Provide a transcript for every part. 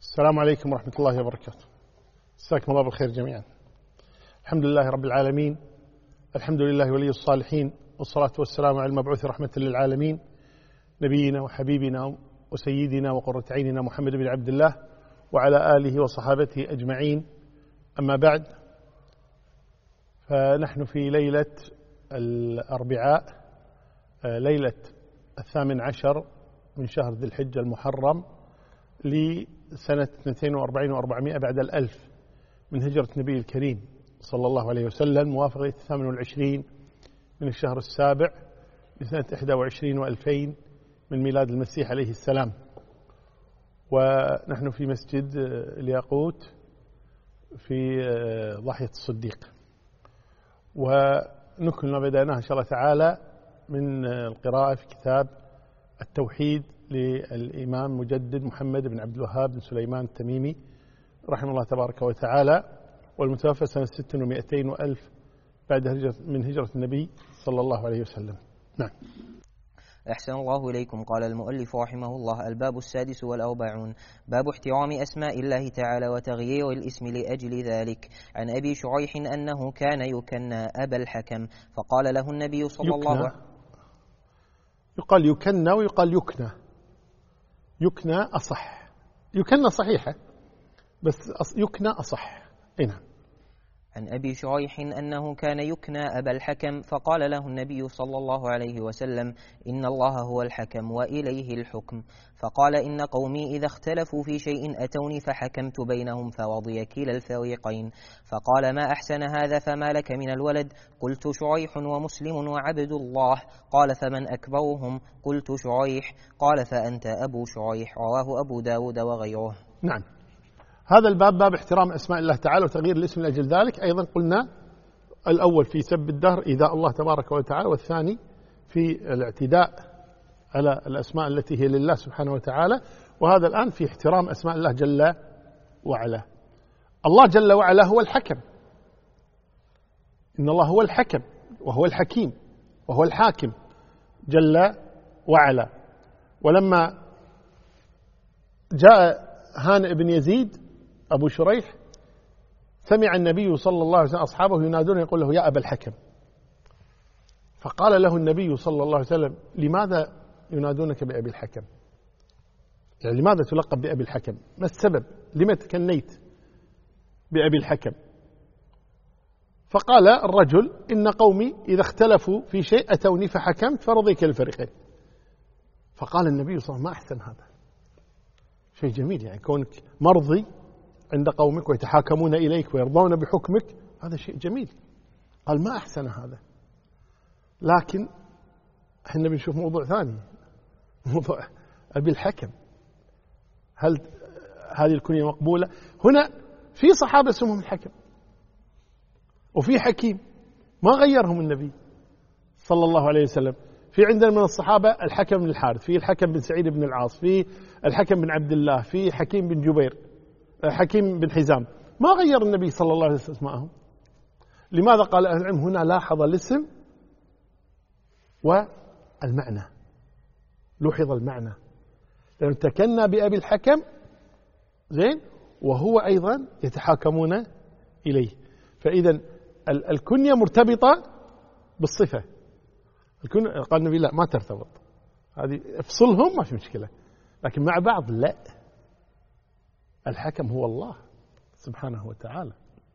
السلام عليكم ورحمة الله وبركاته. مساكم الله بالخير جميعا. الحمد لله رب العالمين، الحمد لله ولي الصالحين، والصلاة والسلام على المبعوث رحمة للعالمين نبينا وحبيبنا وسيدنا وقرة عيننا محمد بن عبد الله وعلى آله وصحابته أجمعين. أما بعد، فنحن في ليلة الأربعاء، ليلة 18 من شهر ذي الحجة المحرم لسنة 42 و400 بعد الألف من هجرة النبي الكريم صلى الله عليه وسلم، موافقة 28 من الشهر السابع لسنة 21 و2000 من ميلاد المسيح عليه السلام. ونحن في مسجد الياقوت في ضاحية الصديق، ونكمل ما بدأناه إن شاء الله تعالى من القراءة في كتاب التوحيد للإمام مجدد محمد بن عبد الوهاب بن سليمان التميمي رحمه الله تبارك وتعالى، والمتوفى سنة 600 وألف بعد من هجرة النبي صلى الله عليه وسلم. نعم. أحسن الله إليكم. قال المؤلف رحمه الله: الباب 46 باب احترام أسماء الله تعالى وتغيير الاسم لأجل ذلك. عن أبي شريح أنه كان يكنى أبا الحكم، فقال له النبي صلى الله عليه وسلم، يقال يكنى ويقال يكنى. يكنى أصح، يكنى صحيحة بس يكنى أصح. نعم. عن أبي شريح أنه كان يكنى أبا الحكم، فقال له النبي صلى الله عليه وسلم: إن الله هو الحكم وإليه الحكم. فقال: إن قومي إذا اختلفوا في شيء أتوني فحكمت بينهم فرضي كلا الفريقين. فقال: ما أحسن هذا، فما لك من الولد؟ قلت: شريح ومسلم وعبد الله. قال: فمن أكبرهم؟ قلت: شريح. قال: فأنت أبو شريح. رواه أبو داود وغيره. نعم. هذا الباب باب احترام أسماء الله تعالى وتغيير الاسم لأجل ذلك. أيضا قلنا الأول في سب الدهر إيذاء الله تبارك وتعالى، والثاني في الاعتداء على الأسماء التي هي لله سبحانه وتعالى، وهذا الآن في احترام أسماء الله جل وعلا. الله جل وعلا هو الحكم، إن الله هو الحكم وهو الحكيم وهو الحاكم جل وعلا. ولما جاء هانئ بن يزيد أبو شريح سمع النبي صلى الله عليه وسلم أصحابه ينادون يقول له: يا أبا الحكم. فقال له النبي صلى الله عليه وسلم: لماذا ينادونك بأبي الحكم؟ يعني لماذا تلقب بأبي الحكم؟ ما السبب؟ لما تكنيت بأبي الحكم؟ فقال الرجل: إن قومي إذا اختلفوا في شيء أتوني فحكمت فرضيك الفريقين. فقال النبي صلى الله عليه وسلم: ما أحسن هذا، شيء جميل، يعني كونك مرضي عند قومك ويتحاكمون إليك ويرضون بحكمك، هذا شيء جميل. قال: ما أحسن هذا. لكن احنا بنشوف موضوع ثاني، موضوع أبي الحكم، هل هذه الكنية مقبولة؟ هنا في صحابة اسمهم الحكم وفي حكيم ما غيرهم النبي صلى الله عليه وسلم. في عندنا من الصحابة الحكم بن الحارث، في الحكم بن سعيد بن العاص، في الحكم بن عبد الله، في حكيم بن جبير، حكيم بن حزام، ما غير النبي صلى الله عليه وسلم اسمائهم. لماذا؟ قال أهل العلم هنا لاحظ الاسم والمعنى، لوحظ المعنى، لأنه تكنى بأبي الحكم زين، وهو أيضا يتحاكمون إليه. فإذا الكنية مرتبطة بالصفة. قال النبي: لا، ما ترتبط، هذه افصلهم ما في مشكلة، لكن مع بعض لا. الحكم هو الله سبحانه وتعالى.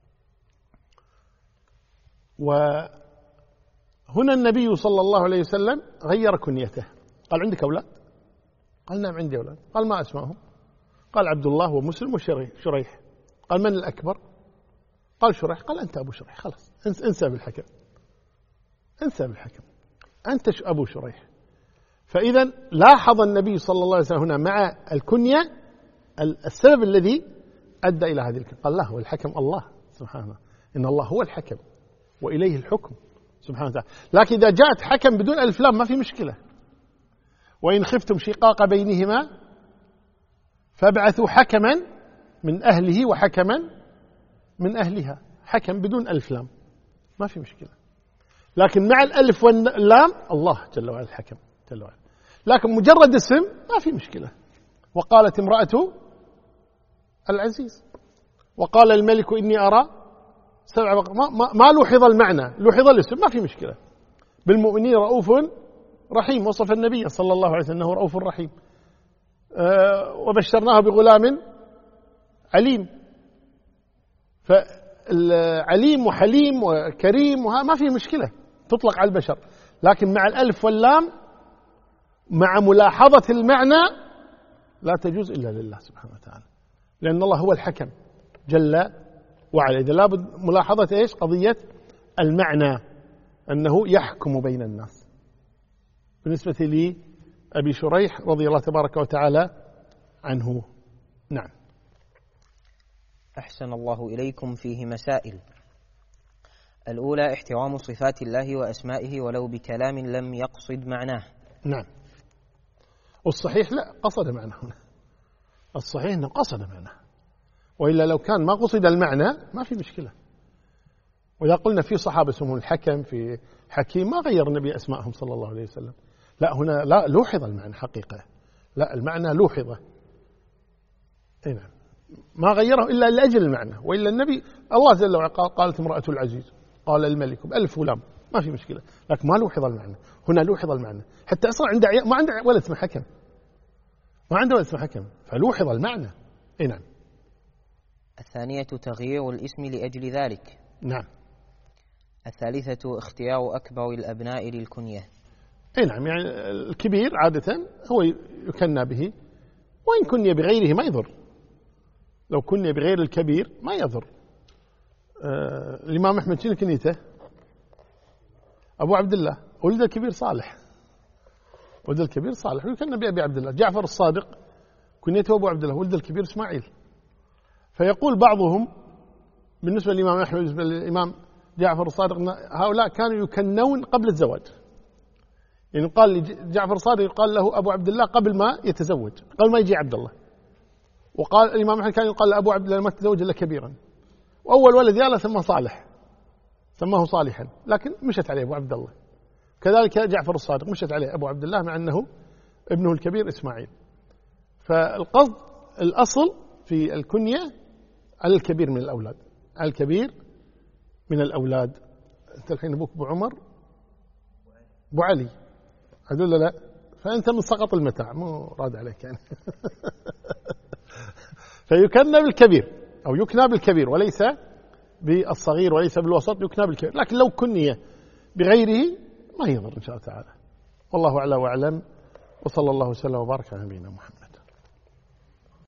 وهنا النبي صلى الله عليه وسلم غير كنيته. قال: عندك أولاد؟ قال: نعم عندي أولاد. قال: ما أسمائهم؟ قال: عبد الله ومسلم وشريح. قال: من الأكبر؟ قال: شريح. قال: أنت أبو شريح، خلاص انسى بالحكم، انسى بالحكم، أنت أبو شريح. فإذا لاحظ النبي صلى الله عليه وسلم هنا مع الكنية السبب الذي أدى إلى هذه الكنية. قال: لا، هو الحكم الله سبحانه، إن الله هو الحكم وإليه الحكم سبحانه وتعالى. لكن إذا جاءت حكم بدون ألف لام ما في مشكلة. وإن خفتم شقاق بينهما فابعثوا حكما من أهله وحكما من أهلها. حكم بدون ألف لام ما في مشكلة، لكن مع الألف واللام الله جل وعلا الحكم جل وعلا. لكن مجرد اسم ما في مشكلة. وقالت امرأة العزيز. وقال الملك إني أرى 7 بقر. ما لوحظ المعنى، لوحظ الاسم، ما في مشكلة. بالمؤمنين رؤوف رحيم، وصف النبي صلى الله عليه وسلم أنه رؤوف رحيم. وبشرناه بغلام عليم. فالعليم وحليم وكريم ما فيه مشكلة تطلق على البشر، لكن مع الألف واللام مع ملاحظة المعنى لا تجوز إلا لله سبحانه وتعالى، لأن الله هو الحكم جل وعلا. إذا لابد ملاحظة إيش؟ قضية المعنى، أنه يحكم بين الناس. بالنسبة لي أبي شريح رضي الله تبارك وتعالى عنه. نعم. أحسن الله إليكم. فيه مسائل. الأولى احترام صفات الله وأسمائه ولو بكلام لم يقصد معناه. نعم. والصحيح لا قصد معناه هنا، الصحيح أنه قصد معناه، وإلا لو كان ما قصد المعنى ما في مشكلة. وإذا قلنا في صحابة اسمهم الحكم، في حكيم، ما غير النبي أسمائهم صلى الله عليه وسلم. لا، هنا لا لوحظ المعنى حقيقة، لا المعنى لوحظه. نعم، ما غيره إلا لأجل المعنى، وإلا النبي الله جل وعلا قالت امرأة العزيز، قال الملك بألف ولام، ما في مشكلة، لكن ما لوحظ المعنى. هنا لوحظ المعنى، حتى أصلا ما عنده ولد اسمه حكم، ما عنده ولد اسمه حكم، فلوحظ المعنى. نعم. الثانية تغيير الاسم لأجل ذلك. نعم. الثالثة اختيار أكبر الأبناء للكنية. نعم، يعني الكبير عادة هو يكنى به، وإن كني بغيره ما يضر. لو كني بغير الكبير ما يضر. الإمام أحمد شنو كنيته؟ أبو عبد الله. ولد الكبير صالح، ولد الكبير صالح، ويكنى بأبي عبد الله. جعفر الصادق كنيته أبو عبد الله، ولد الكبير إسماعيل. فيقول بعضهم بالنسبة للإمام أحمد، بالنسبة للإمام جعفر الصادق، هؤلاء كانوا يكنون قبل الزواج. يعني قال لجعفر الصادق يقال له أبو عبد الله قبل ما يتزوج، قبل ما يجي عبد الله. وقال الإمام أحمد كان يقال لأبو عبد الله ما تزوج إلا كبيرا، وأول ولد ياله سماه صالح، سماه صالحا، لكن مشت عليه أبو عبد الله. كذلك جعفر الصادق مشت عليه أبو عبد الله، مع أنه ابنه الكبير إسماعيل. فالقصد الأصل في الكنية على الكبير من الأولاد، على الكبير من الأولاد. أنت الحين أبوك أبو عمر، أبو علي، هذول لا، فأنت من سقط المتاع، مو راد عليك يعني. فيكنى بالكبير أو يكنى بالكبير، وليس بالصغير وليس بالوسط، يكنى بالكبير. لكن لو كني بغيره ما يضر إن شاء الله تعالى. والله أعلى وأعلم، وصلى الله وسلم وبارك على نبينا محمد.